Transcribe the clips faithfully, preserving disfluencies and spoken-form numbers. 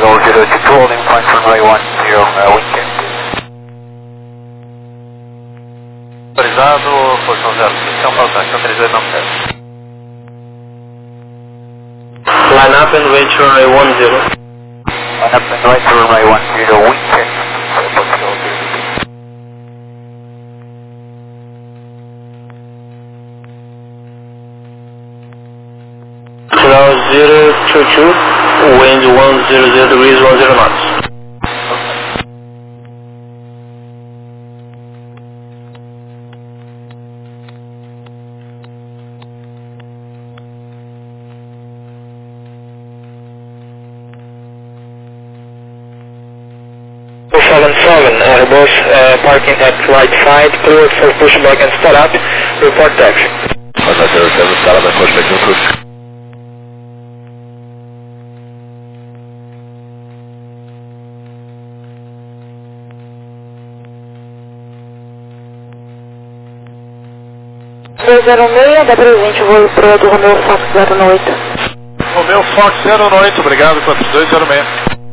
zero zero two two, holding point runway one zero, uh, wind check. Autorizado, posição zero cinco, São Paulo, estação três dois nove sete. Line up and wait runway one zero. Line up and wait runway one zero, wind check. zero two two, wind one zero zero degrees, one zero knots. seven seven, Airbus uh, parking at right side, cleared for pushback and startup, report taxi. Honda zero seven, startup and pushback and cruise. dois zero seis, W vinte, voo pro do Romeo Fox zero oito. Romeo Fox zero oito, obrigado, quatro dois zero seis.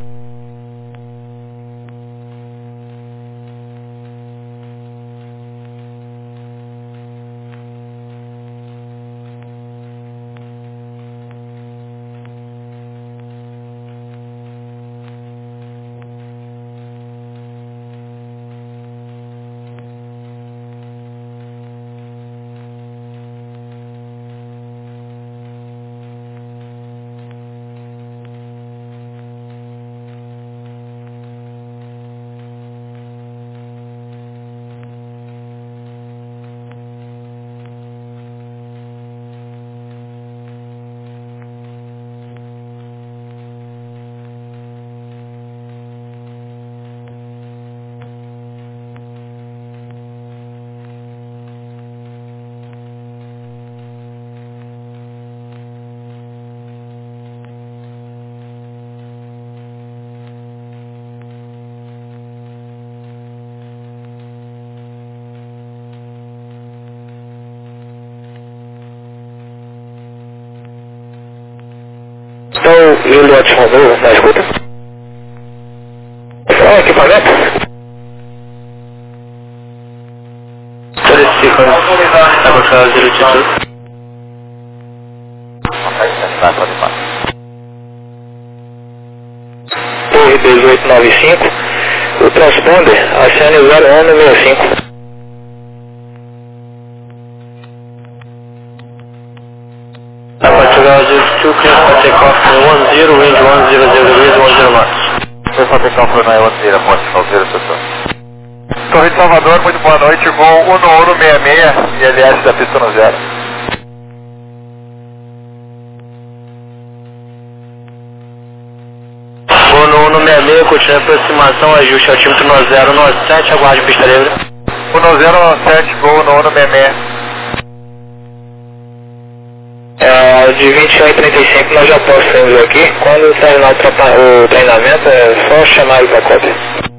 Estou indo a Romeo, na escuta? Qual equipamento? thirty seconds, Airbus zero two two. Torre dezoito noventa e cinco, o transponder, acene zero um sessenta e cinco. two, clear for takeoff one zero, range one zero zero degrees, one zero knots. Clear for takeoff runway one zero, posição zero seis. Torre de Salvador, muito boa noite, voo um um seis seis, I L S da pista no zero. Voo no um seis seis, continua aproximação, ajuste altímetro no zero nove sete, aguarde pista livre. um zero nove sete, voo no um seis seis. É, de vinte e um e trinta e cinco nós já postamos aqui. Quando terminar o, tropa, o treinamento é só chamar ele para cópia.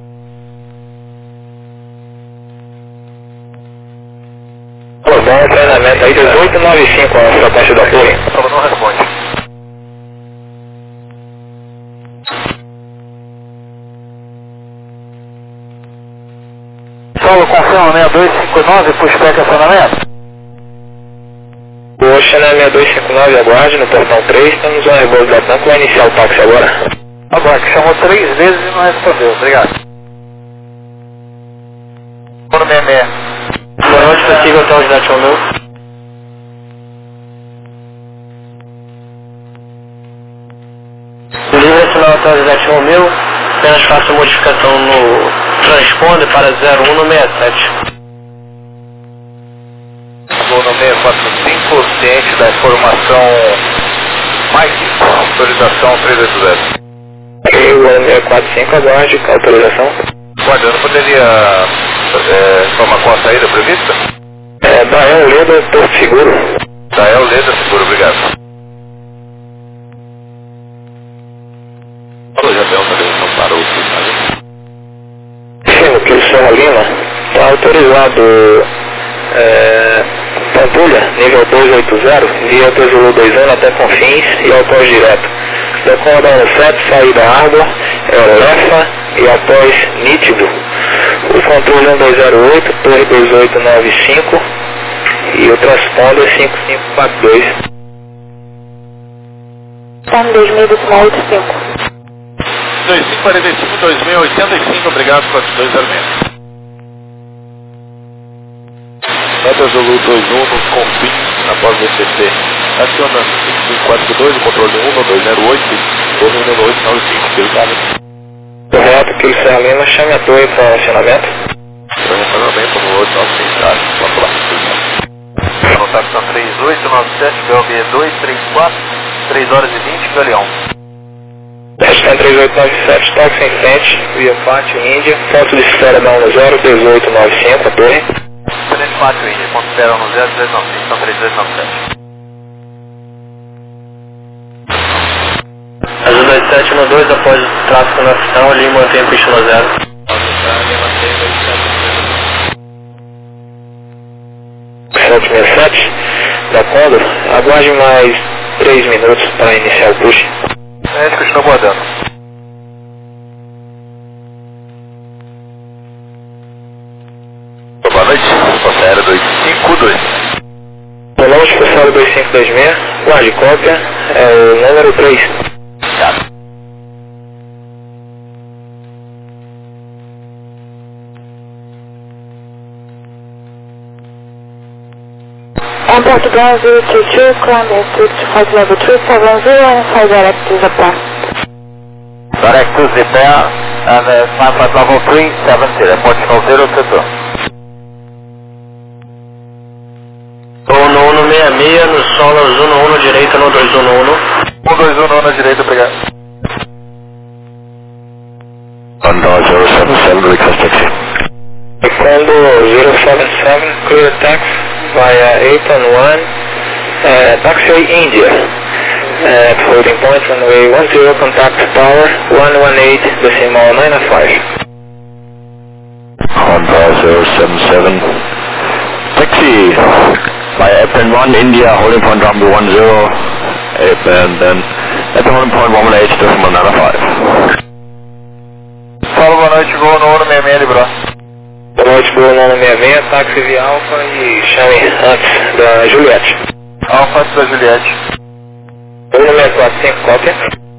Pô, bom treinamento aí, dezoito noventa e cinco a sua parte da torre. Só não responde. Solo, confirma seis dois cinco nove, pushback acionamento. O Ocean é seis dois cinco nove, aguarde no portão três, estamos no Airbus da Tanco, vai iniciar o táxi agora. Agora, que chamou três vezes e não respondeu, obrigado. um seis seis. Boa noite, consigo hotel de Dati Romeo. Livre sinal hotel de Dati Romeo, apenas faça modificação no transponder para zero um seis sete. Vou no seis quatro cinco, ciente da informação Mike, autorização três oito zero. Ok, o seis quatro cinco, aguarde, autorização. Guardando, poderia é, informar com a saída prevista? É, Dael Leda, Porto Seguro. Dael Leda, seguro, obrigado. Alô, já tem autorização para o sabe? Sim, que o Serra Lima está autorizado. É, Pampulha, nível dois oito zero, via Tesouro dois um até Confins e ao pós direto. decola da um sete, saída Água, Elefa e após Nítido. O controle um dois zero oito, torre dois oito nove cinco e o transponder cinco cinco quatro dois. Time dois mil, decimal oito cinco. dois cinco quatro cinco, dois mil e oitenta e cinco, obrigado, quatro dois zero seis. Nota Zulu dois um no Confim, após V C C. Aciona cinco cinco quatro dois, o controle um dois zero oito, torre um oito nove cinco, obrigado. Correto, que ele sai Lima, chame a torre para acionamento. Funcionamento no oito nove cinco, tá? Vamos lá. Contato três oito nove sete, B O B dois três quatro, três horas e vinte, Galeão. Destino três oito nove sete, táxi em frente, via Pátio Índia, ponto de esfera da um zero, dezoito nove cinco, a torre. Frente Pátio Índia, ponto de esfera um zero, dezoito nove cinco, são três oito nove sete. Azul dois sete um dois, após o tráfego na pistão, ali mantém pista no zero. sete seis sete, da Condor, aguarde mais três minutos para iniciar o push. A gente continua aguardando. Boa noite, Força dois cinco dois. Boa noite, Força dois cinco dois seis, guarde cópia, é o número três. Obrigado. On Portugal zero two two, climb and switch to flight level three seven zero and fly direct to Japan. Direct to Japan and uh, climb flight level three seven zero, Portugal zero two two. Uno um seis seis, no solo uno um direita no dois um um. um dois um na direita, obrigado. Condor zero seven seven, request taxi. Condor zero seven seven, clear taxi via eight one one, uh, taxiway India. At holding point runway one zero, contact tower one one eight, decimal nine five. Condor zero seven seven, taxi by airplane one India, holding point runway one zero, airplane then at the holding point one one eight, decimal nine five. Fala, boa noite, gol no um seis seis, Libra. Boa noite, Gol no um seis seis, táxi via Alfa e chame antes da Juliette. Alfa antes da Juliette. Gol no seis quatro cinco, cópia.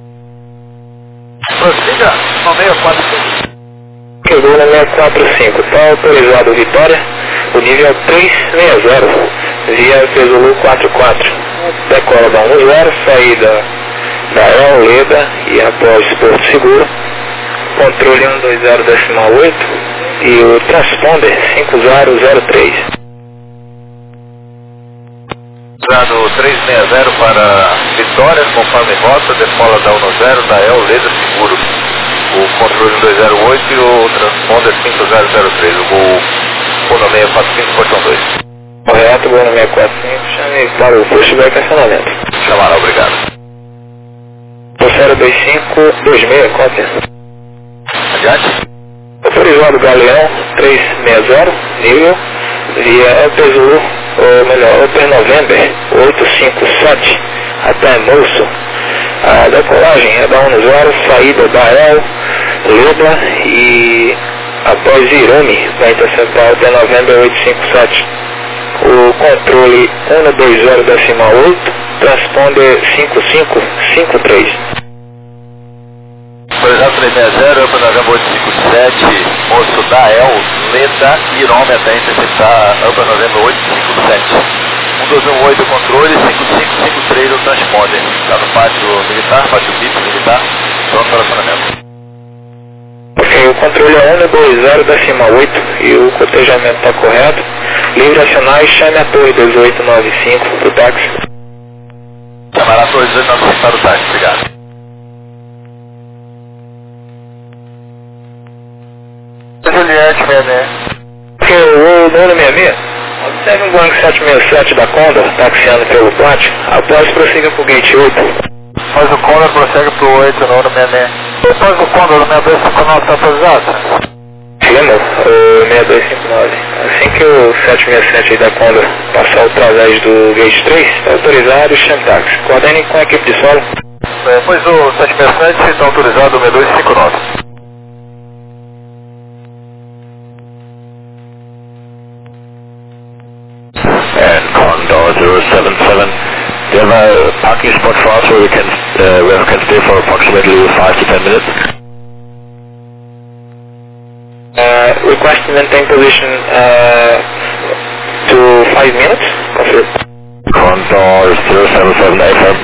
Prossiga no seis quatro cinco. Chegou no seis quatro cinco, está autorizado Vitória, o nível três seis zero, via Zulu quatro quatro. Decola da um zero, saída da El Leda e após Porto Seguro. Controle um dois zero decimal oito e o transponder cinco zero zero três. Usando três seis zero para Vitória, conforme rota, decola da um zero da El Leda Seguro. O controle um dois zero oito e o transponder cinco zero zero três. O gol no seis quatro cinco, portão dois. Correto, Gol no seis quatro cinco, chame para o pushback acionamento. Chamará, obrigado. Terceiro dois cinco dois seis, cópia. Adiante. Autorizado Galeão três seis zero, nível, via Upper Zulu, ou melhor, Upper November oito cinco sete, até Moço. A decolagem é da um zero, saída da El, Leda e após Irumi, vai interceptar Upper November oito cinco sete. O controle um dois zero decimal oito, transponder cinco cinco cinco três. Autorizado três seis zero, Upper November oito cinco sete, moço da El, Leda e Irome até interceptar Upper November oito cinco sete. um dois um oito controle, cinco cinco cinco três o transponder. Está no pátio militar, pátio V I P militar, pronto para acionamento. Ok, o controle é um dois zero decimal oito e o cotejamento está correto. Livre acionar e chame a torre dezoito nove cinco para o táxi. Chamará a torre dezoito nove cinco para o táxi, obrigado. Juliette, seis seis. Ok, o número seis seis. Observe um Boeing sete seis sete da Condor, taxiando pelo pátio, após prossiga para o gate oito. Faz o Condor, prossegue para o oito, no seis seis. Faz o Condor, no seis dois cinco nove, está autorizado? Chegando, o seis dois cinco nove. Assim que o sete seis sete aí da Condor passar através do gate três, está autorizado e chame táxi. Coordene com a equipe de solo. É, pois o sete seis sete está autorizado o seis dois cinco nove. And Condor zero seven seven, do you have a parking spot for us where we can, uh, where we can stay for approximately five to ten minutes? Uh, request to maintain position uh, to five minutes. Confirm. Condor zero seven seven, affirm.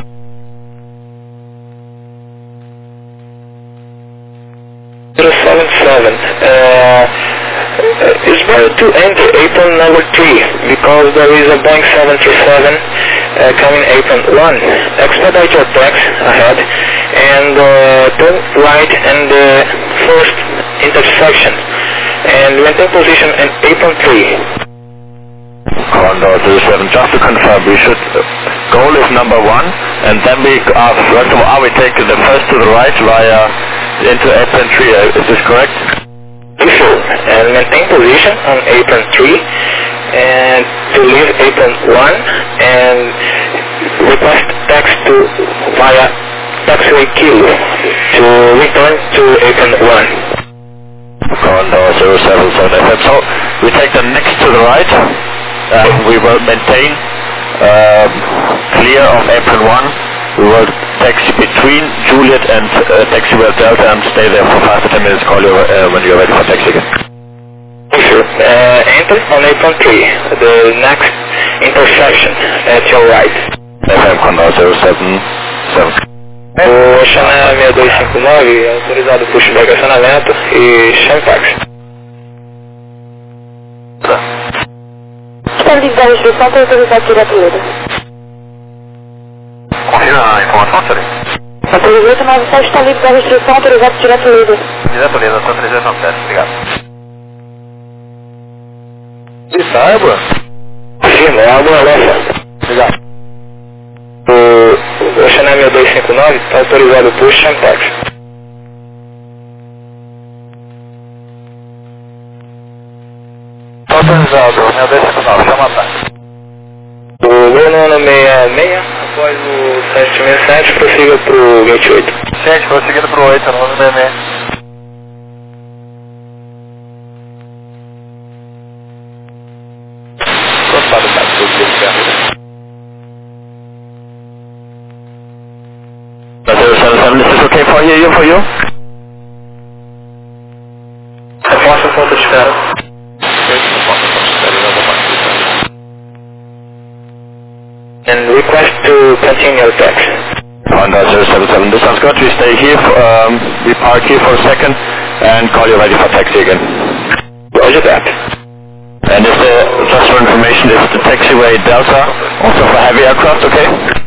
zero seven seven. Uh, it's better to enter apron number three because there is a Boeing seven three seven uh, coming apron one. Expedite your tax ahead and uh, turn right in the first intersection and maintain position in apron three. Condor zero seven, just to confirm, we should, uh, goal is number one, and then we, uh, first of all, we take the first to the right via into apron three, uh, is this correct? Sure, and maintain position on apron three and to leave apron one and request tax to via taxiway kilo to return to apron one. Condor zero seven seven F M. So we take the next to the right, and we will maintain uh, clear of apron one. We will taxi between Juliet and uh, taxiway Delta and stay there for five to ten minutes. Call you uh, when you're ready for taxi again. Sure. Uh, enter on apron three, the next intersection at your right. F M Condor zero seven seven. O China seis dois cinco nove, autorizado pushback acionamento e Champax. Espero ligar a restrição para autorizar direto ele. Confirma a informação, senhor? três oito nove sete está livre da restrição, autorizado direto líder. Direto líder, só três oito nove sete, obrigado. Isso, água? Sim, é água nossa. Obrigado. O China seis dois cinco nove está autorizado o push Champax. Está autorizado, seis dois cinco nove, chama a ataque. O Gol nono seis seis, após o sete seis sete, prossiga para o vinte e oito. Gente, prosseguindo para o oito, nove seis seis. Gostado, tá tudo certo. zero seven seven, is this okay for you, for you? Reforça o ponto de espera. And request to continue your tax. Honda zero seven seven, this sounds good. We stay here, for, um, we park here for a second and call you ready for taxi again. Roger that. And is the, just for information, is the taxiway Delta also for heavy aircraft, okay?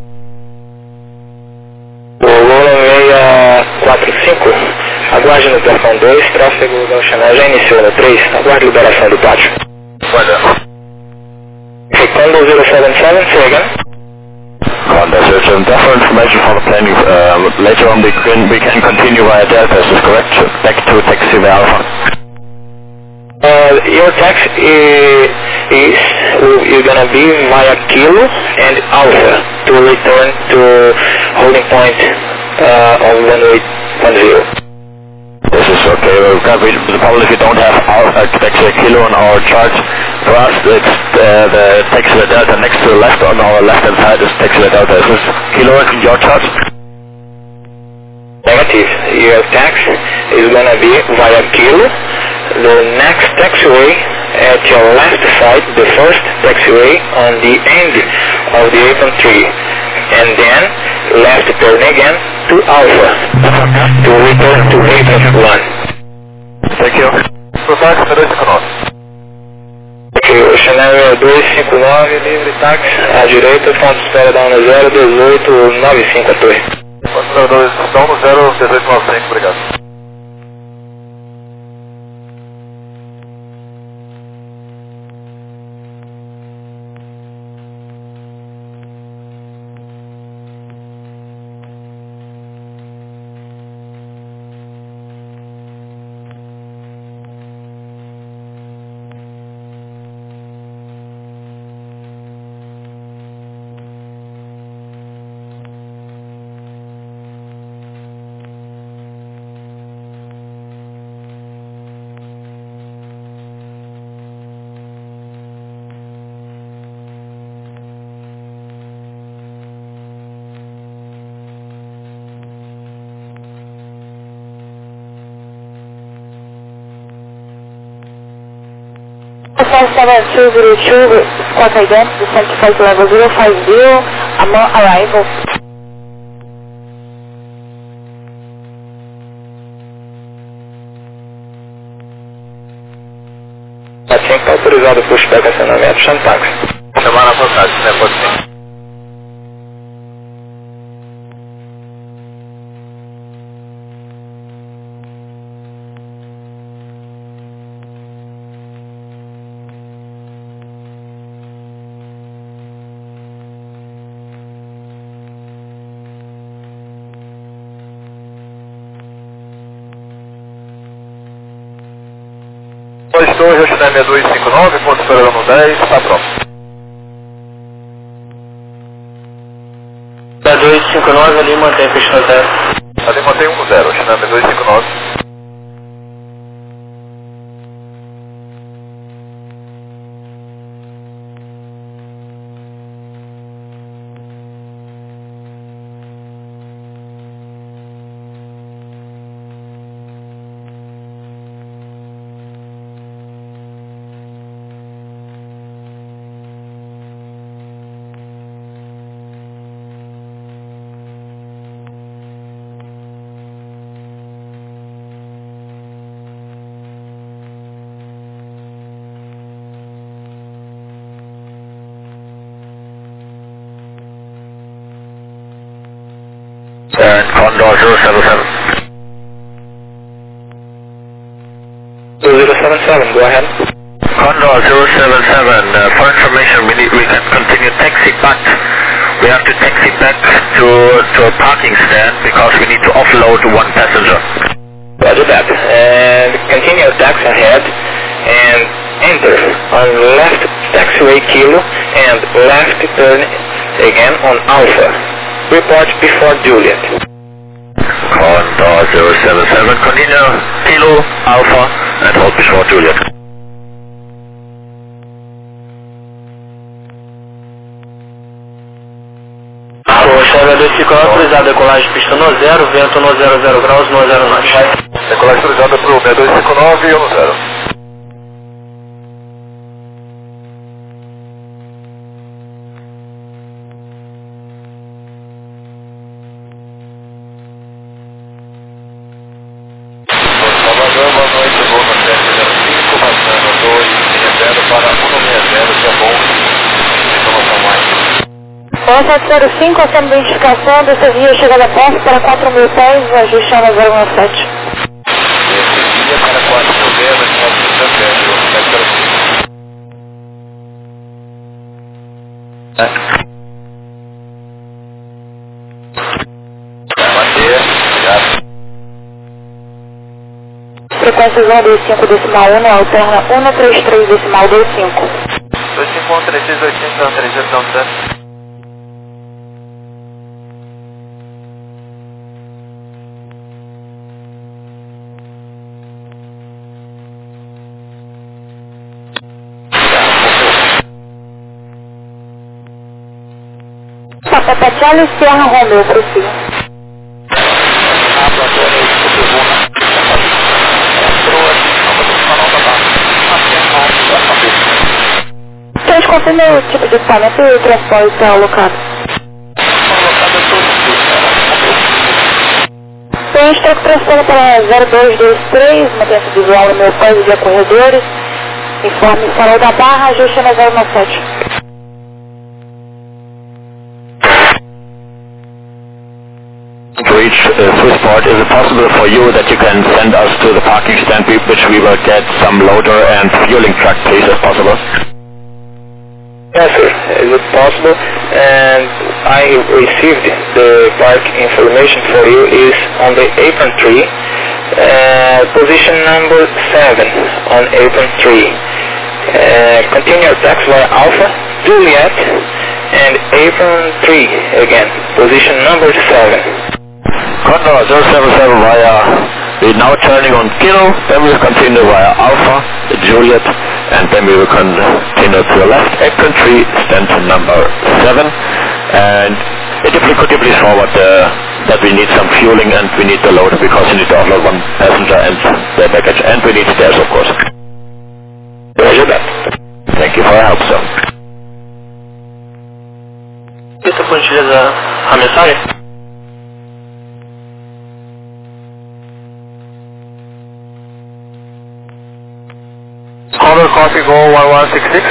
O Gol seis quatro cinco, aguarde no plafão dois, tráfego da Chanel já iniciou no três, aguarde liberação do pátio. Olha. Condor zero seven seven, say again. Honda zero seven, just for information for the planning, uh, later on we can, we can continue via Delta, is this correct? Back to taxiway Alpha. Uh, your tax is, is you're gonna be via Kilo and Alpha to return to holding point uh, of one eight one zero. This is okay. Well, we, the problem is we don't have our uh, taxi Kilo on our chart. For us, it's uh, the taxiway Delta next to the left on our left-hand side is taxiway Delta. Is this Kilo in your chart? Negative. Your tax is gonna be via Kilo. The next taxiway at your left side, the first taxiway on the end of the apron three, and then left turn again to Alpha to return to apron one. Thank you. Pro táxi seis dois cinco nove. Ok, o Chanel seis dois cinco nove, livre táxi, à direita, ponto de espera da um zero dezoito nove cinco a torre. Ponto dois, da um zero dezoito nove cinco, obrigado. five seven two zero two, squawk ident, descent to flight level zero five zero, among arrival. Assim que autorizado o pushback acionamento, chame táxi. Chamar na passagem, né? Pode sim. Dois Torres, Rochidé seis dois cinco nove, ponto esperando no dez, está pronto. seis dois cinco nove, ali mantém pista zero. Ali mantém um no zero, Rochidé seis dois cinco nove. And Condor zero seven seven. zero seven seven, go ahead. Condor zero seven seven, uh, for information, we, need, we can continue taxi back. We have to taxi back to, to a parking stand because we need to offload one passenger. Roger that. And continue taxi ahead and enter on left taxiway Kilo and left turn again on Alpha. Report before Juliet. Condor zero seven seven, continue Kilo Alpha and hold before Juliet. Rochelle dois cinco nove, autorizada decolagem pista no zero, vento no zero zero graus, no zero nove. Decolagem autorizada para o seis dois cinco nove e um no zero. Salvador, boa noite, voo no sete zero cinco, passando dois seis zero para um seis zero, que é bom, informação mais. O sete zero cinco, acendo a identificação, dessa via chegada a posto para quatro mil pés, ajuste na zero um sete. Esse dia para quatro mil pés, quatro mil pés, sete zero cinco. Bater, obrigado. Frequência um dois cinco decimal um, alterna um três três decimal dois cinco. dois cinco um, três seis oito cinco, três zero zero. Papa Charlie, Sierra Romeo, prossiga. Vocês confirmam o tipo de equipamento e o transporte alocado? Tem estoque pressiona para zero dois dois três, manutenção visual no meu código de corredores. Informe farol da barra, ajuste na zero um sete. To reach uh, Swissport, is it possible for you that you can send us to the parking stand, which we will get some loader and fueling truck, please, if possible? Yes, sir. Is it possible? And I received the park information for you is on the apron three, uh, position number seven on apron three. Uh, continue your taxi via Alpha, Juliet, and apron three again, position number seven. Condor zero seven seven via, we're now turning on Kilo, then we'll continue via Alpha, Juliet, and then we will continue to the left, apron three, stand number seven, and if you could you please forward uh, that we need some fueling and we need the loader because we need to offload one passenger and their baggage, and we need stairs of course. Roger that. Thank you for your help, sir. Isso, por gentileza, a mensagem? Condor copy, go one one six six.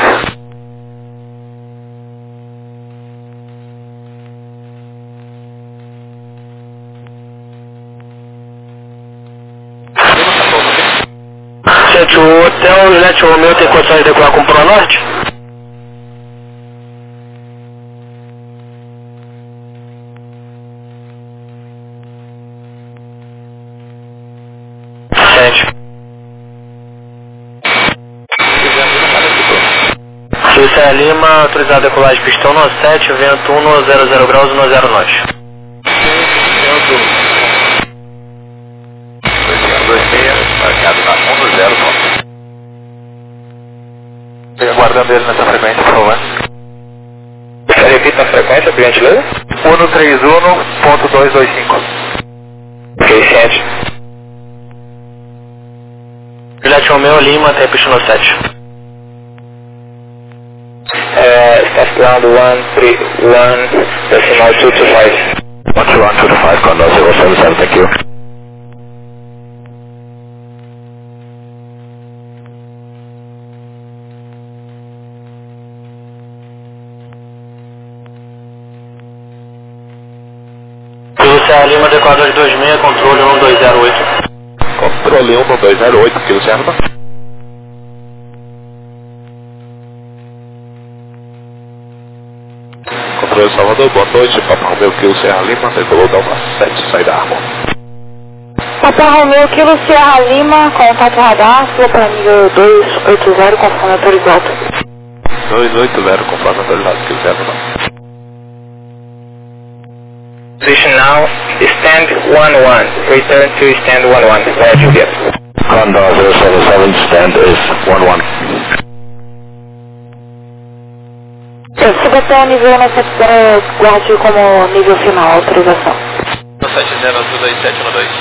Gente, o hotel Juliette Romeo tem condições de decolar com Pro Norte? Gente. José Lima, autorizado a decolagem pistão no sete, vento um no zero zero graus no zero norte. dois seis, marcado na um no zero, ponto. Aguardando ele nessa frequência, por favor. Repita a frequência, por gentileza. um no três um ponto dois dois cinco. Ok, ciente. Juliette Romeo, Lima, até pistão no sete. Uh, staff ground one three one, decimal two two five. one two one two two five, Condor zero seven seven, thank you. José Lima, D quatro dois seis, controle um dois zero oito. Controle um dois zero oito, Kilo Serra. Controle Salvador, boa noite, Papa Romeu, Kilo Serra Lima, decolou da uma sete, sai da arma. Papa Romeu, Kilo Serra Lima, contato radar, sua para nível dois oito zero, conforme autorizado. dois oito zero, conforme autorizado, Kilo Serra Lima. Position now, stand one one, return to stand one one, via Juliet. Condor zero seven seven, stand is one one. Suba até o nível nove sete zero, guarde como nível final, autorização. sete zero dois sete um dois.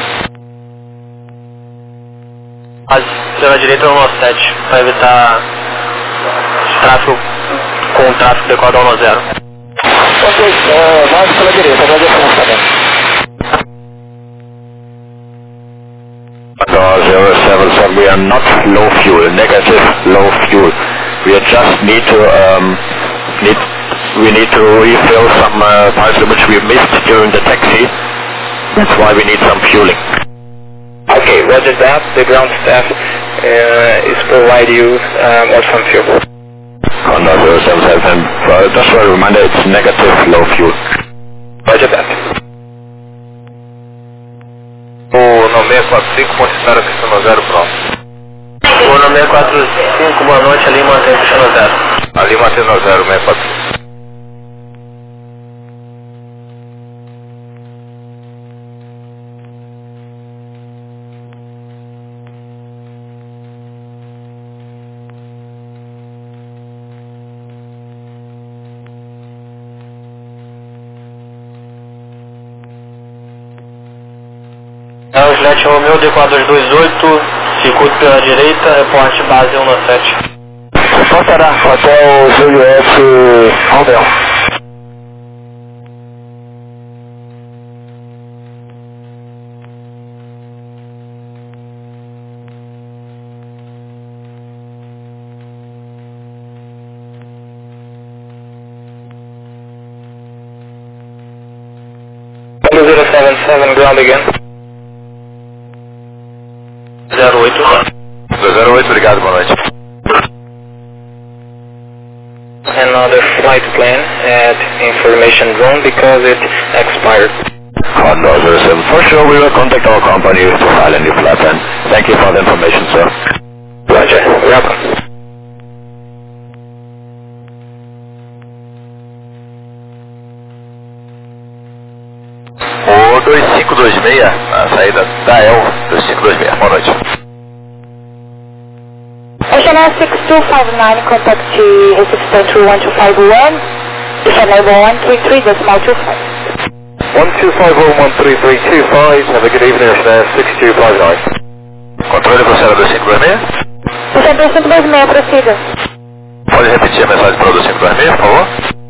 Pela direita no sete, para evitar tráfego com tráfego adequado ao zero. Ok, uh, mais pela direita, agradecemos também. Condor zero seven seven, we are not low fuel, negative low fuel. We just need to, um, need, we need to refill some uh, parts which we missed during the taxi. That's why we need some fueling. Okay, roger that. The ground staff uh, is provide you um, or some fuel. Condor zero seven seven, uh, just for a reminder, it's negative low fuel. Roger that. O nome quatro cinco, Montessara, Cristiano Zero, pronto. O nome quatro cinco, boa noite, ali mantém Cristiano Zero. Ali mantendo zero, seis quatro cinco. É o Juliette Romeo, D quatro dois oito, circuito pela direita, reporte base um no sete. Reportará Hotel Juliette Romeo. zero seven seven, ground again. zero oito. zero oito, obrigado, boa noite. Another flight plan at information zone because it expired. Condor zero seven, for sure we will contact our company to file a new flight plan. Thank you for the information, sir. Roger, welcome. O dois cinco dois seis, a saída da E L dois cinco dois seis, boa noite. Ocean six two five nine, contact Recife Central one two five one, December one three three, decimal two five. one two five zero one three three two five, have a good evening, Ocean six two five nine. Controle para o dois cinco dois seis? Ocean dois cinco dois seis, prossiga. Pode Pode repetir a mensagem para o cinco dois seis, por favor?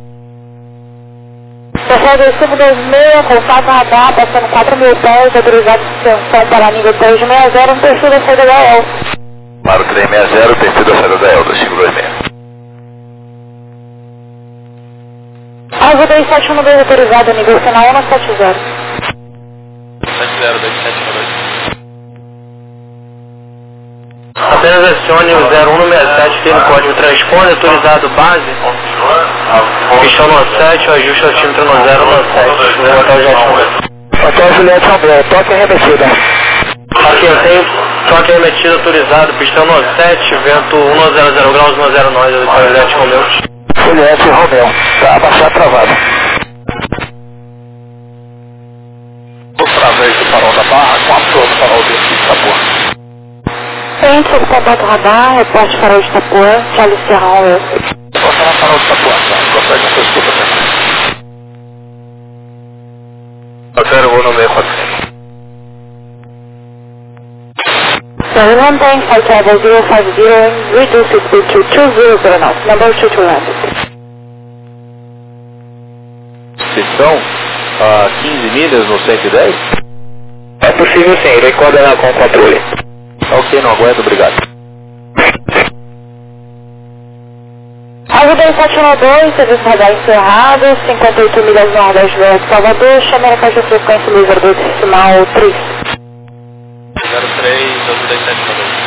Pessoal do cinco dois seis, contato radar, passando quatro mil pés, autorizado de extensão para nível três sessenta, um perfil da saída da E L. Para o três sessenta, perfil da saída da E L, do cinco dois seis. Alvo dois sete um dois autorizado, nível final um sete zero. sete zero, dois sete um dois. Apenas acione o zero um no sessenta e sete, tem no código transponder, autorizado base. Pistão no sete, o ajuste altímetro no zero no sete. Vou botar o jet no Hotel Juliette Romeu, toque remetida. Aqui eu tenho toque remetido autorizado, pistão no sete, vento cento graus, cento nove, Hotel Juliette Romeu. Juliette Romeu, tá abaixar travado. Através do farol da Barra, quatro do farol de Itapuã. Frente sobre contato radar, reporte farol de Itapuã, Charlie Sierra Romeu. Vou falar farol de Itapuã, tá? Consegue não escuta também. Hotel vou no meio quatrocentos. Seven one tank, flight level zero five zero, reduce speed to two zero zero knots, number two to land. Vocês a quinze milhas no cento e dez? É possível sim, irei coordenar com o controle. Ok, não aguento, obrigado. Alvo dois sete um dois, serviço radar encerrado, cinquenta e oito milhas nordeste do Salvador, chame a caixa de frequência laser dois decimal três. zero três, dois dois sete um dois.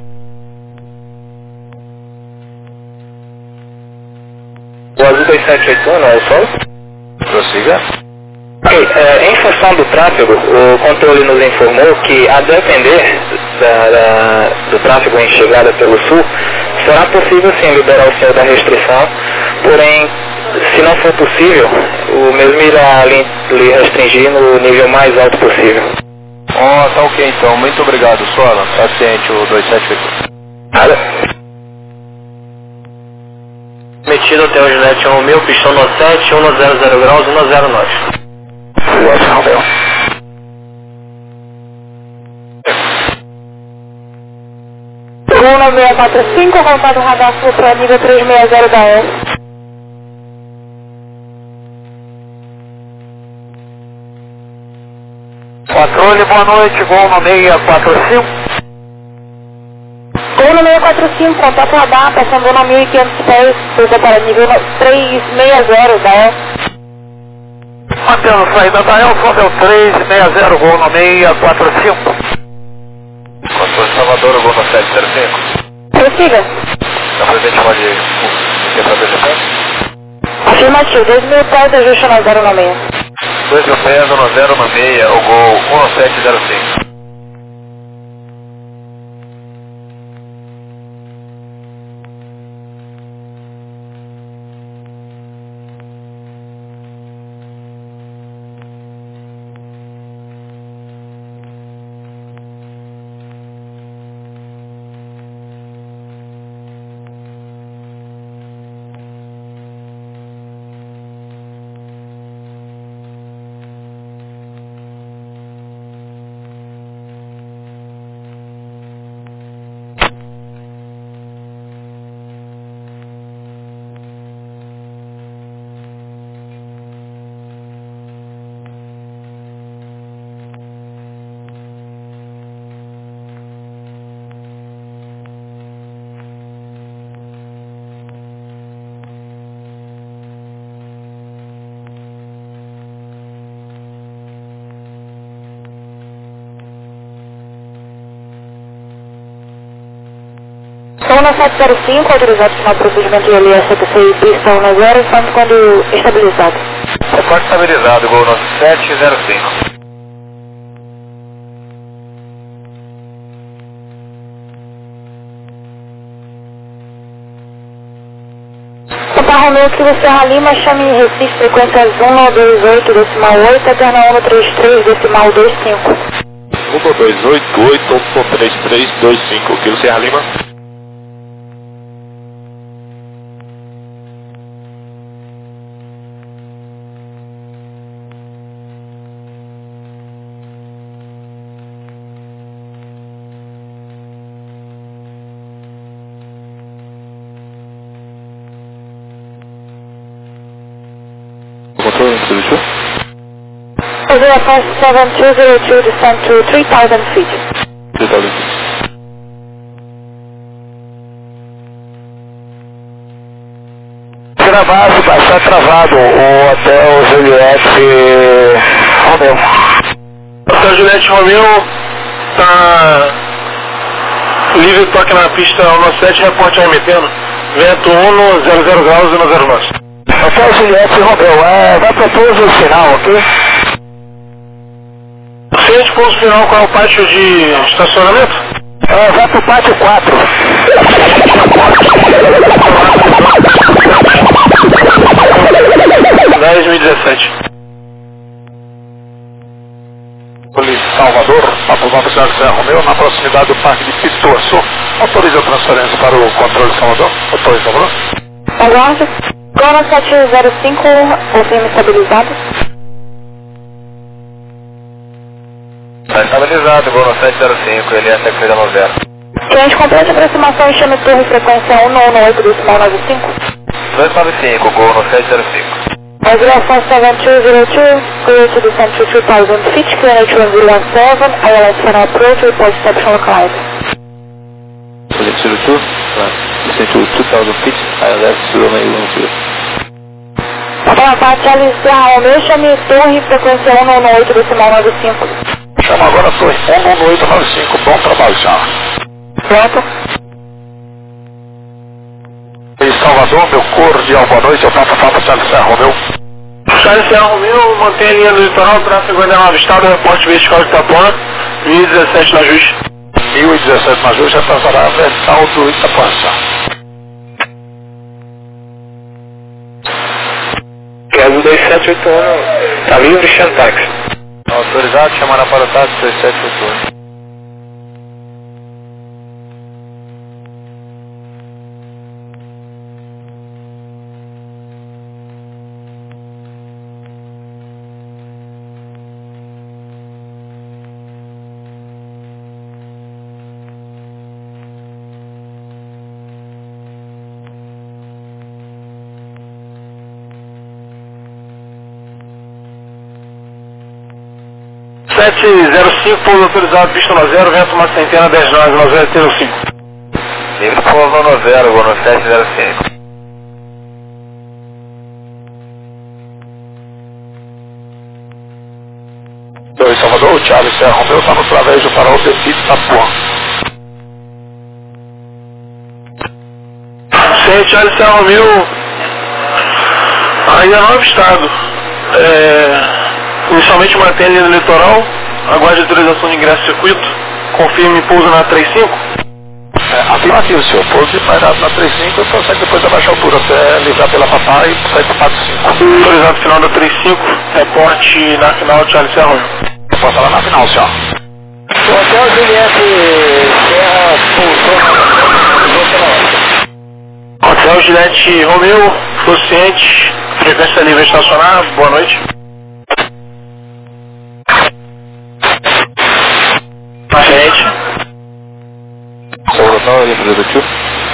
O azul dois sete oito um, não é o sol? Prossiga. Ok, é, em função do tráfego, o controle nos informou que, a depender da, da, do tráfego em chegada pelo sul, será possível sim liberar o senhor da restrição, porém, se não for possível, o mesmo irá lhe, lhe restringir no nível mais alto possível. Ó, oh, tá ok então, muito obrigado, Sola. Paciente, o dois sete oito um. Nada. Metido até o Juliette Romeu, pistão no sete, cento graus, cento nove. Juliette Romeu. um nove seis quatro cinco, contato radar sul para nível três sessenta da E L. Controle, boa noite, Gol no seis quatro cinco. um nove seis quatro cinco, contato radar, passando na mil e quinhentos pés, pousa para nível três sessenta da E L. Mantendo saída da E L, Fondel três sessenta, Gol no seis quatro cinco. Controle Salvador, Gol no sete zero cinco. Prossiga. Então, presidente, pode ir para a B G P? Afirmativo, dois mil pés, ajuste no zero nove seis. dois mil pés, no zero no seis, o Gol um sete zero cinco. um sete zero cinco, autorizado final procedimento de L S C T C I pista um zero, estamos quando estabilizado. Reporte estabilizado, Gol no sete zero cinco. Santa Romeu, que você Serra Lima, chame Recife, frequências um dois oito, decimal oito, Eterna um três três, decimal dois cinco. um dois oito oito, um três três dois cinco, Kilo Serra Lima. Zulu Zero four seven two zero two, descend to three thousand feet. three thousand feet. Na base, baixar travado, o hotel Juliette Romeu. Hotel Juliette Romeu está livre toque na pista um sete, reporte arremetendo. Vento um no zero zero graus e no zero nove. Hotel Juliette Romeu, é, vai para todos os sinal, ok? Ciente, pouso final, qual é o pátio de estacionamento? É, vai para o pátio quatro. dez mil e dezessete. Salvador, Papo Nova Cidade Serra Romeu, na proximidade do Parque de Pituaçu. Autoriza a transferência para o controle de Salvador? Autoriza, Salvador? Aguarde. Gona sete zero cinco, confirme estabilizado. Está estabilizado, Gona sete zero cinco, ele é sexta noventa. Cliente, complete aproximação e chame torre frequência um nove oito, decimal nove cinco. dois nove cinco, Gona sete zero cinco. Reservação seven two zero two, clear to descend to two thousand feet, clear H one zero one seven, I L S final approach, report reception localized. Project zero two, descend to two thousand feet, I L S zero nine one zero. Para parte Alice Romeu, chame torre frequência um nove oito, decimal nove cinco. Chama agora a torre um nove oito nove cinco, bom trabalho, senhor. Pronto. Em Salvador, meu cordial boa noite, eu Papa Papa Charles Serra Romeu. Charles Serra Romeu, mantém a linha do litoral, tráfego ainda não avistado, reporte vertical de Itapuã, mil e dezessete na Juiz. mil e dezessete na Juiz, já passará a versal do Itapuã, senhor. Quero dois sete oito um, tá livre, Xantax. Autorizado, chamar para o táxi dois sete oito um. sete zero cinco, pouso autorizado, pista no zero, vento uma centena, dez nove, no zero zero cinco. Livre pouso no zero, Gona sete zero cinco. dois Salvador, o Charles Serra Romeu está no travejo para o Petit Itapuã. Sim, Charles Serra Romeu, ainda não avistado. É... Inicialmente mantém a linha do litoral, aguarde a autorização de ingresso ao circuito, confirme pouso na trinta e cinco. É, afirmativo, senhor. Pouso parado na trinta e cinco e consegue depois abaixar a altura até livrar pela papai e sair para quatro cinco. Autorizado final da trinta e cinco, reporte na final de Charles Serra Romeu. Reporta lá na final, senhor. O hotel Juliette Serra pousou. Hotel Juliette Romeu, Fluciente, frequência livre estacionar, boa noite. Frente. Salvador, ele é zero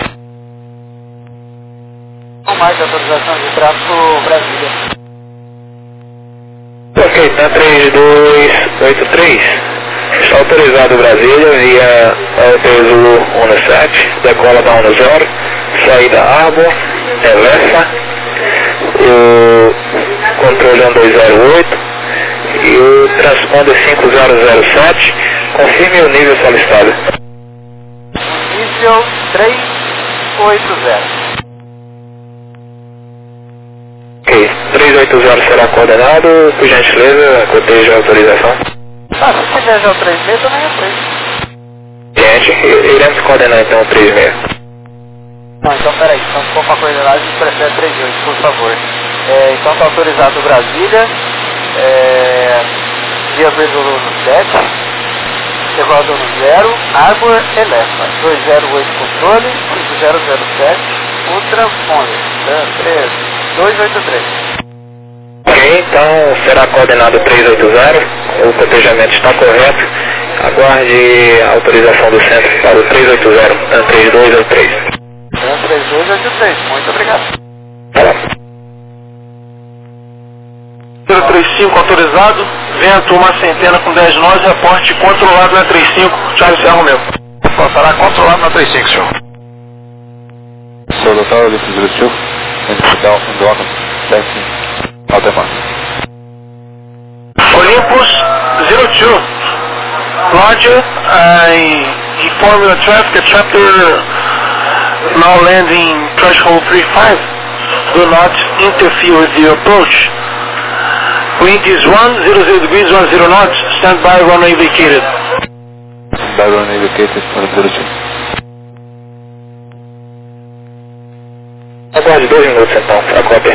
Com mais autorização de tráfego Brasília. Ok, tá três dois oito três. Está autorizado Brasília via Hotel Zulu um sete, decola da um zero, saída Arbor, Elefa, o controle um dois zero oito e o transponder cinco zero zero sete, confirme o nível solicitado. Nível três oito zero. Ok, três oito zero será coordenado, por gentileza, coteja a autorização. Ah, se quiser já o três seis, também é três. Gente, iremos coordenar então o três seis. Não, então peraí, então se for para coordenar, a gente prefere três oito, por favor. É, então está autorizado Brasília, é, via Zulu no sete, Equador no zero, Arbor Elefa, dois zero oito controle, cinco zero zero sete, o transponder, três dois oito três. Ok, então será coordenado três oito zero, o cotejamento está correto, aguarde a autorização do centro para o três oito zero, três dois oito três. três dois oito três, muito obrigado. Tá bom. dois cinco autorizado, vento uma centena com dez nós, reporte controlado na trinta e cinco, Charlie Serra Romeo. Passará controlado na trinta e cinco, senhor. So the tower is zero two, and down in the water, taxi, Altamar. Olympus zero two, Roger, I inform the traffic, chapter now landing threshold three five. Do not interfere with the approach. Wind is one zero zero degrees, one zero knots, stand by, runway vacated. By runway vacated for zero two. Aguarde dois minutos então, para a cópia.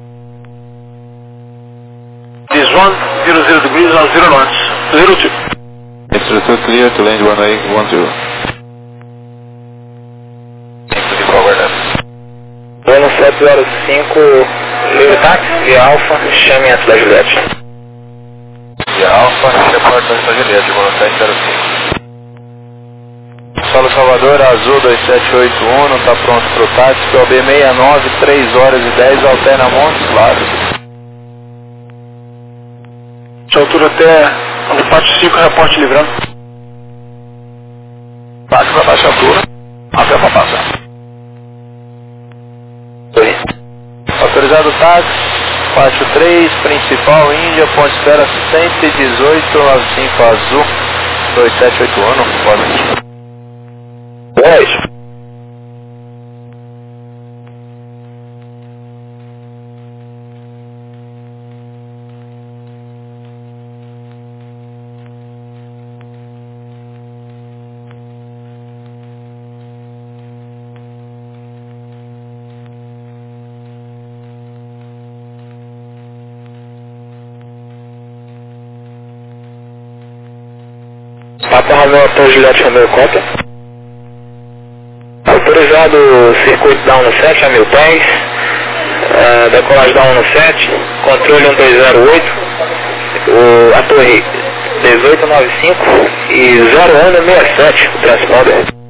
Is one zero zero degrees, one zero knots, zero two. It's zero two clear to land runway one zero. Ano sete zero cinco, livre táxi, via Alfa, chame antes da Juliette. Via Alfa, repórter da Juliette, voo sete zero cinco. Solo Salvador, Azul dois sete oito um, está pronto para o táxi, P O B sessenta e nove, três horas e dez, alterna Montes Claros. De altura até o quatro cinco, reporte livrando. Táxi para baixa altura, até para passar. Autorizado táxi, faixa três, principal Índia, ponte espera cento e dezoito, nove cinco Azul, dois sete oito um, boa noite. dez. Papa Romeo até Juliette Romeo cópia. Autorizado circuito da um no sete a mil pés, uh, decolagem da um no sete, controle um dois zero oito, o, a torre dezoito noventa e cinco e zero um no sessenta e sete, o transponder.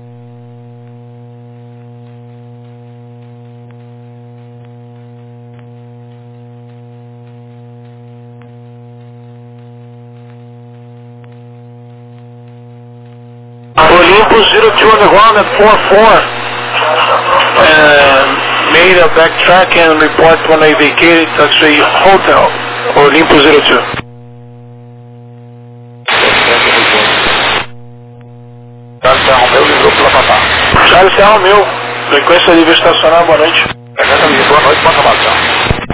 Olympus zero two on the ground at four four. Uh, made a backtrack and report when I vacated taxi hotel. Olympus zero two. Charles Serra Romeo, livrou pela Papá. Charles Serra Romeo, frequência livre estacionar, boa noite. Frequência livre, boa noite, pode tomar ação.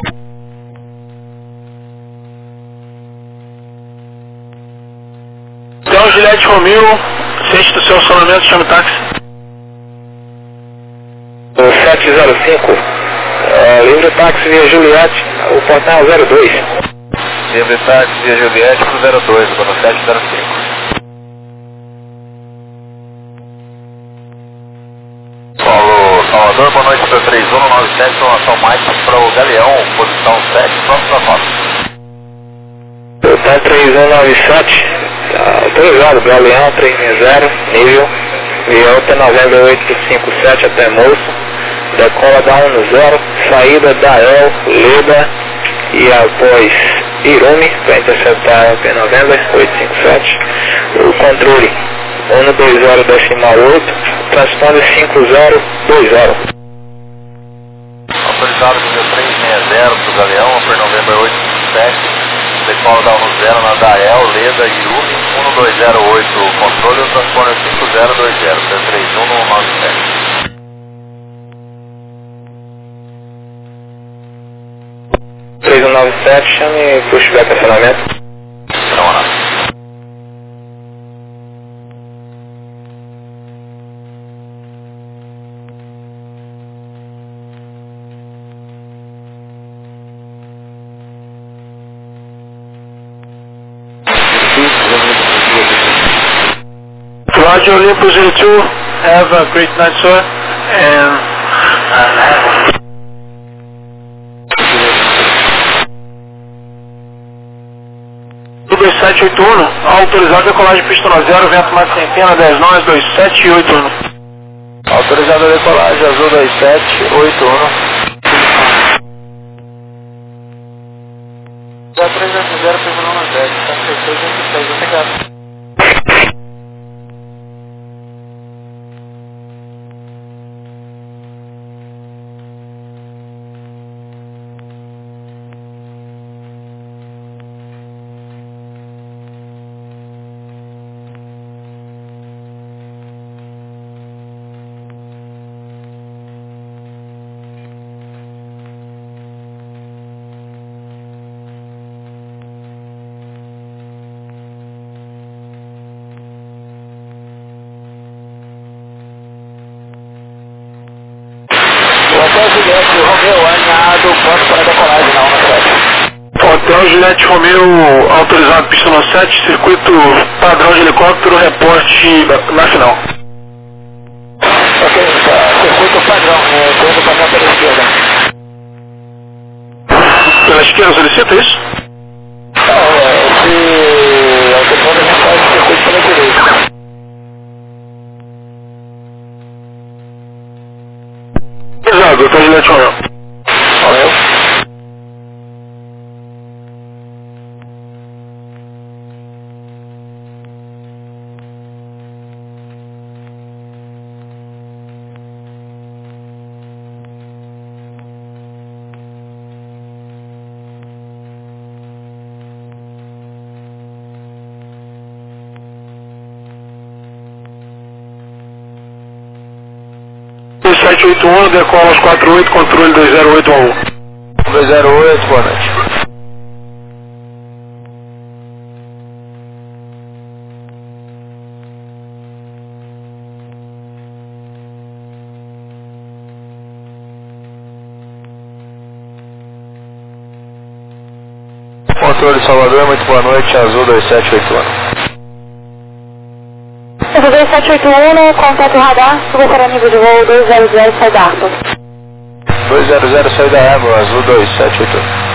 Então, Juliette Romeo, ciente do seu acionamento, chame táxi. O sete zero cinco, uh, livre táxi via Juliette, o portal zero dois. Livre táxi via Juliette pro zero dois, quando sete zero cinco. Paulo Salvador, boa noite para três um nove sete, informação mais para o Galeão, posição sete, pronto para foto. Portal três um nove sete, tá autorizado, Galeão três seis zero, nível, via Alta Novembro oito cinco sete até Moço, decola da um no zero, saída da El, Leda e após Irumi, para interceptar Alta Novembro oito cinco sete, o controle um dois zero decimal oito, transponder cinco zero dois zero. Autorizado nível três seis zero para o Galeão, por Novembro oito cinco sete, decola da um no zero na Dael, Leda e Irumi, um dois zero oito, controle, o transponder cinco zero dois zero, três um nove sete. três um nove sete, chame pushback acionamento. Não, não. Roger, Olympus zero two, have a great night, sir, and uh, dois sete oito um, autorizado decolagem pista no zero, vento mais centena, dez nós, dois sete oito um. Autorizado a decolagem azul dois sete oito um. seis vinte e seis, obrigado. Hotel Juliette Romeu, alinhado, pronto para decolagem na onda sete. Hotel Juliette Romeu, autorizado pista no sete, circuito padrão de helicóptero, reporte na final. Ok, tá, circuito padrão, é, tô indo passar pela esquerda. Pela esquerda solicita isso? Não, é, esse autorizado a gente faz o circuito pela direita. Exato, Hotel Juliette Romeu. Romeu. sete oito um, decola aos quatro oito, controle dois zero oito um um. dois zero oito, boa noite. Controle Salvador, muito boa noite, Azul dois sete oito um. Azul dois sete oito um, contato radar, suba para nível de voo dois zero zero, sai da água. dois zero zero, sai da água, Azul dois sete oito um.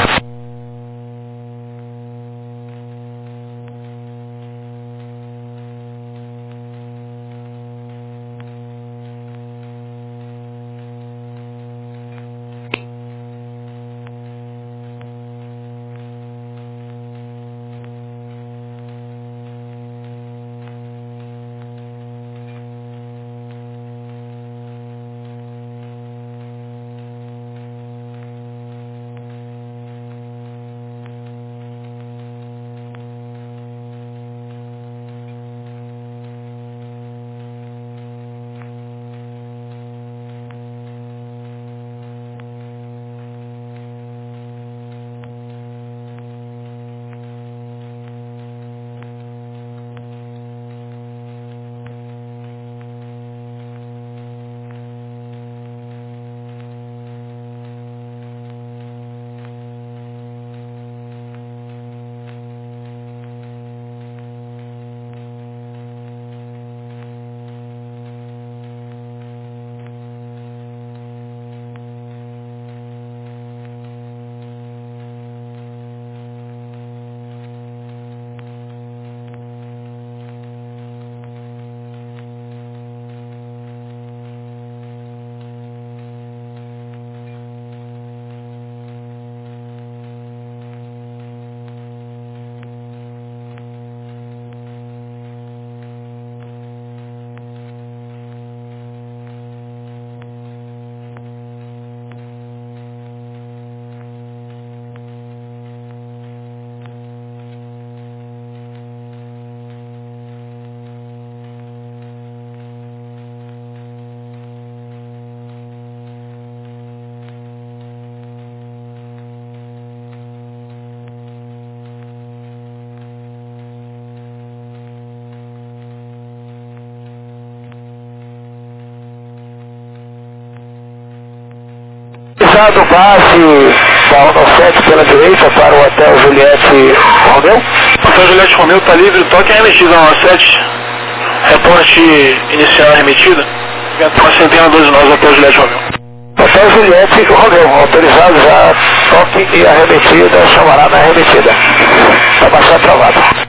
Usado base da onda sete pela direita para o Hotel Juliette Romeu. Hotel Juliette Romeu está livre, toque a remetida na onda sete. Reporte inicial remetida. Com a centena doze nós, Hotel Juliette Romeu. Hotel Juliette Romeu, autorizado já, toque e arremetida, chamará na arremetida. Vai passar aprovado.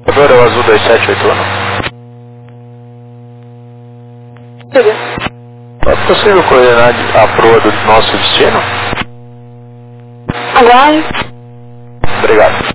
Agora é o azul dois sete oito um. Siga. É possível coordenar a proa do nosso destino? Aguarde. Obrigado.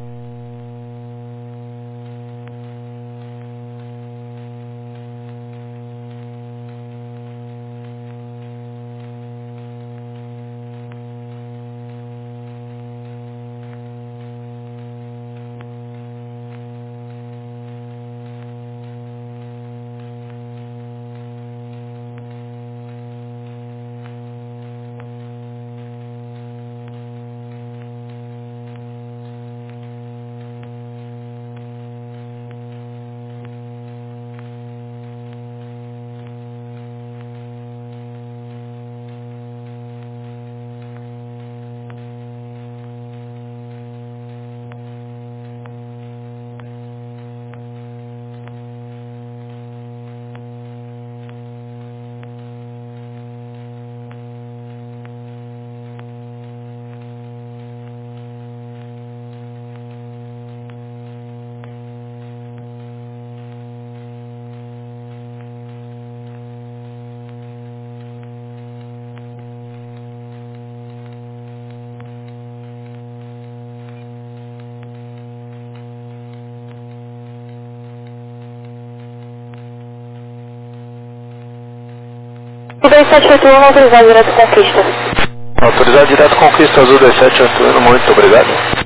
dois sete oito um, autorizado direto conquista. Autorizado direto conquista azul dois sete oito um, muito obrigado.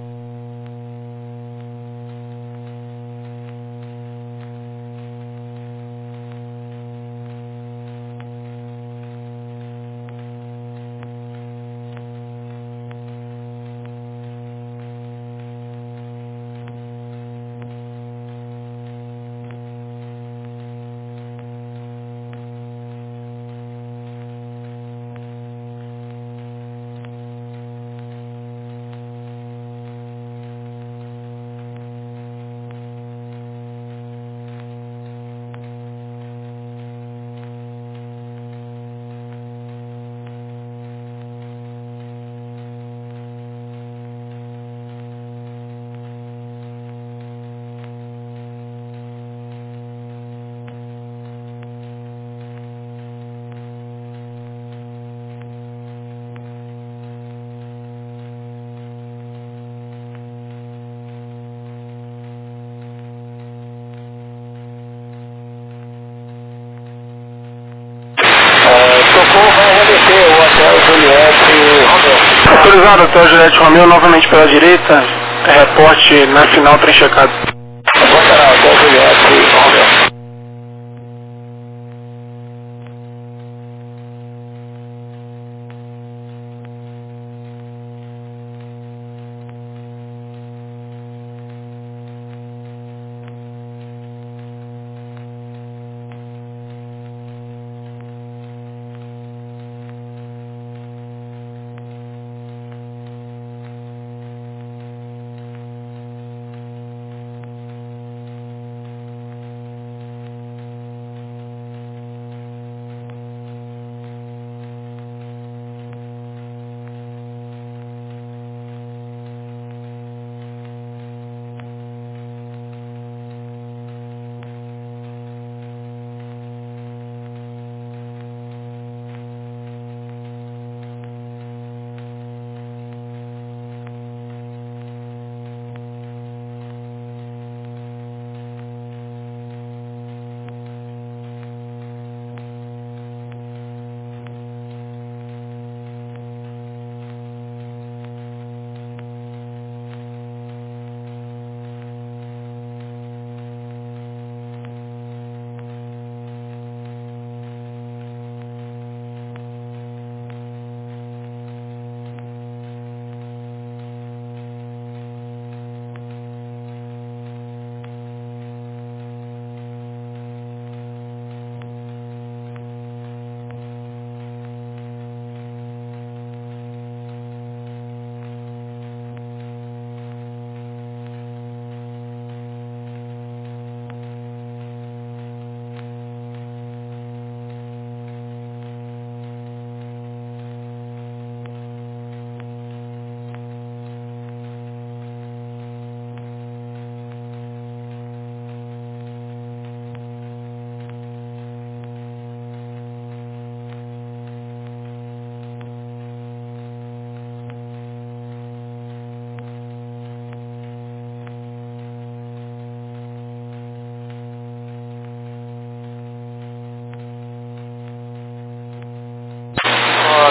Autorizado até o Juliette Romeo, novamente pela direita, reporte na final, trem checado. Lateral, até o Juliette Romeo.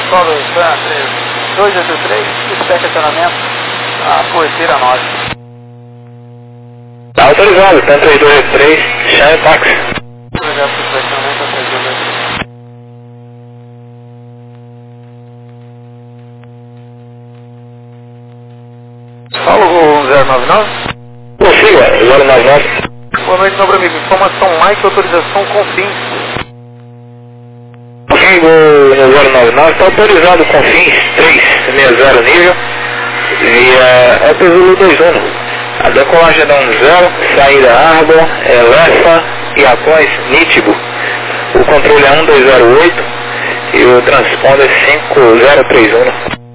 Solo Span três dois oito três, spec acionamento, a porteira nove. Tá autorizado, tanto três dois oito três, chame táxi. Obrigado pelo acionamento, três dois oito três. Fala o zero nove nove. Consiga, zero nove nove. Boa noite, nobre amigo. Informação Mike, autorização Confins. Confins no zero nove nove, está autorizado Confins três seis zero nível, via Alpha Zulu dois um. A decolagem é da um zero, saída Arbor, é Lefa e após Nítibo. O controle é um dois zero oito e o transponder é cinco zero três um.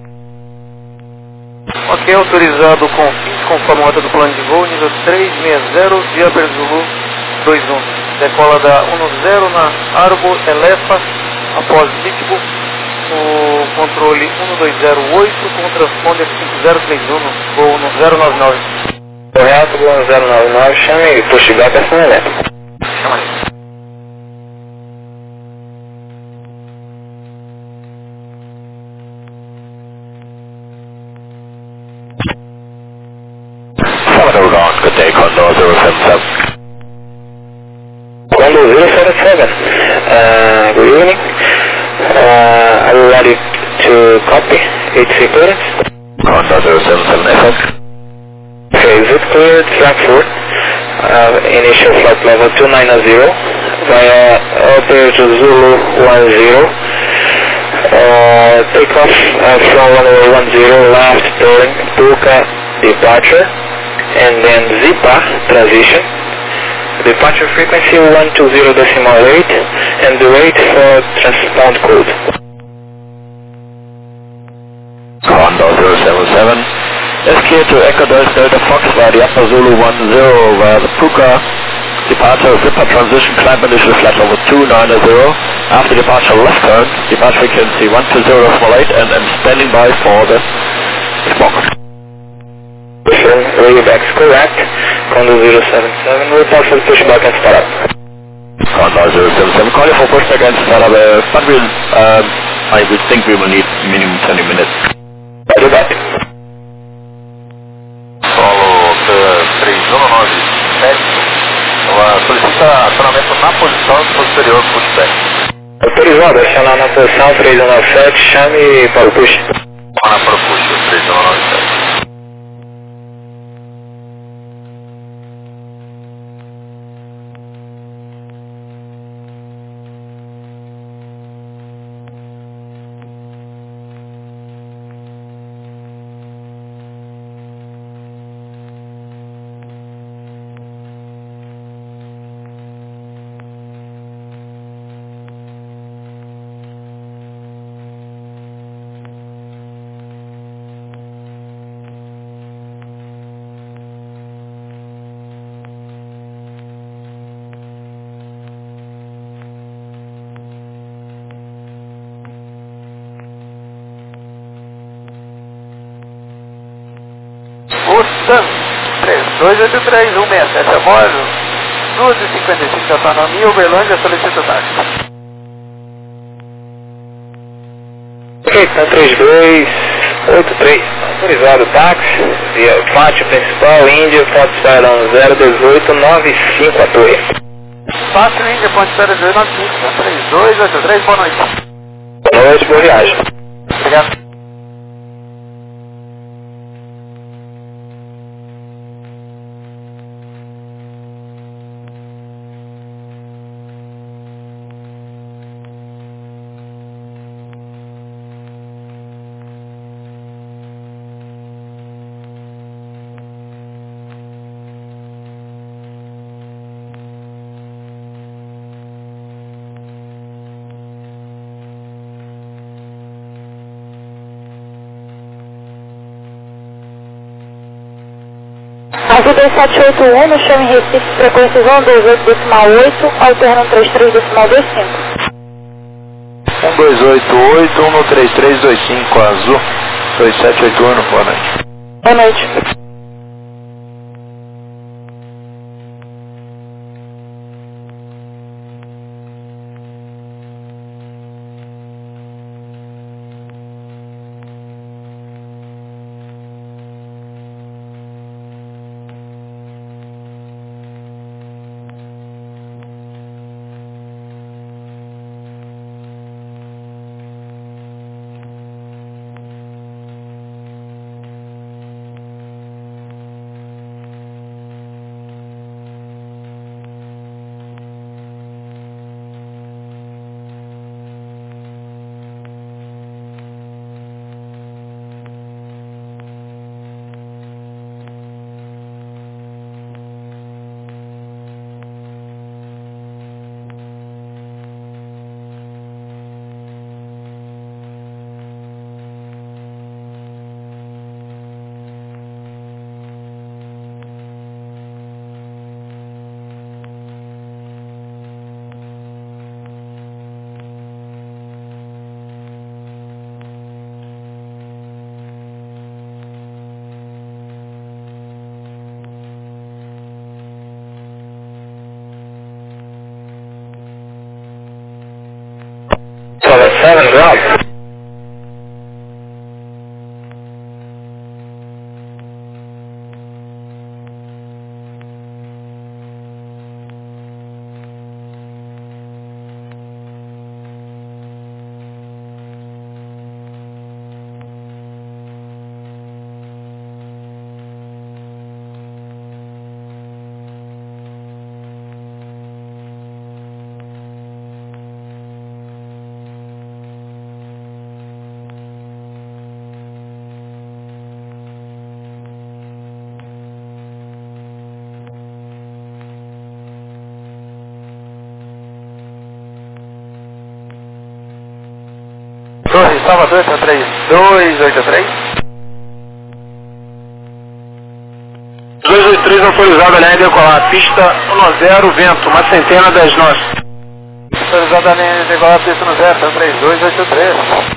Ok, autorizado Confins, conforme a rota do plano de voo, nível três seis zero, via Alpha Zulu dois um. Decola da um zero na Arbor, Elefa, após Nítibo. O controle um dois zero oito com o transponder cinco zero três um, voo no zero nove nove. Correto, voo zero nove nove, chame pushback acionamento. Chama aí. Salvador Ground, good day, Condor zero seven seven. Condor zero seven seven, uh, good evening. Uh, are you ready to copy H C clearance? Condor zero seven seven F X. Okay, zip cleared Frankfurt, uh, initial flight level two nine zero via Alpha Zulu one zero. Uh, takeoff uh, from runway one zero, left turn, Puka departure, and then Zipa transition. Departure frequency one two zero decimal eight, and the rate for transpond code. Condor zero seven seven. Is clear to Echo Delta Delta Fox via the Upper Zulu one zero via the Puka. Departure Zipa transition, climb initial flight level two nine zero. After departure left turn, departure frequency one two zero decimal eight, and I'm standing by for the Spock. Radioback is correct. Condor zero seven seven, report for pushback and startup. Condor zero seven seven, call you for pushback and startup, uh, but we'll, uh, I would think we will need minimum twenty minutes. Radioback. Solo três um nove sete, solicita acionamento na posição posterior pushback. Autorizado, acionar na posição três um nove sete, chame para o push. Para para o push, três um nove sete. Busan três dois oito três, um seis sete a bordo, duas e cinquenta e cinco de autonomia, Uberlândia, solicita táxi. Ok, tá três dois oito três, autorizado táxi, via pátio principal, Índia, ponto de espera um zero dezoito nove cinco a torre. Pátio Índia, ponto de espera dois nove cinco, três dois oito três, boa noite. Boa noite, boa viagem. Obrigado. Azul dois sete oito um, no chame Recife, frequências um dois oito decimal oito, alterno um três três decimal dois cinco. um dois oito oito, um três três dois cinco, Azul dois sete oito um, boa noite. Boa noite. Rob. Torre Salvador, está três dois oito três. dois oito três autorizado a linha de decolar, pista um zero, vento, uma centena das nós. Autorizado a linha de decolar, pista um zero, três dois oito três.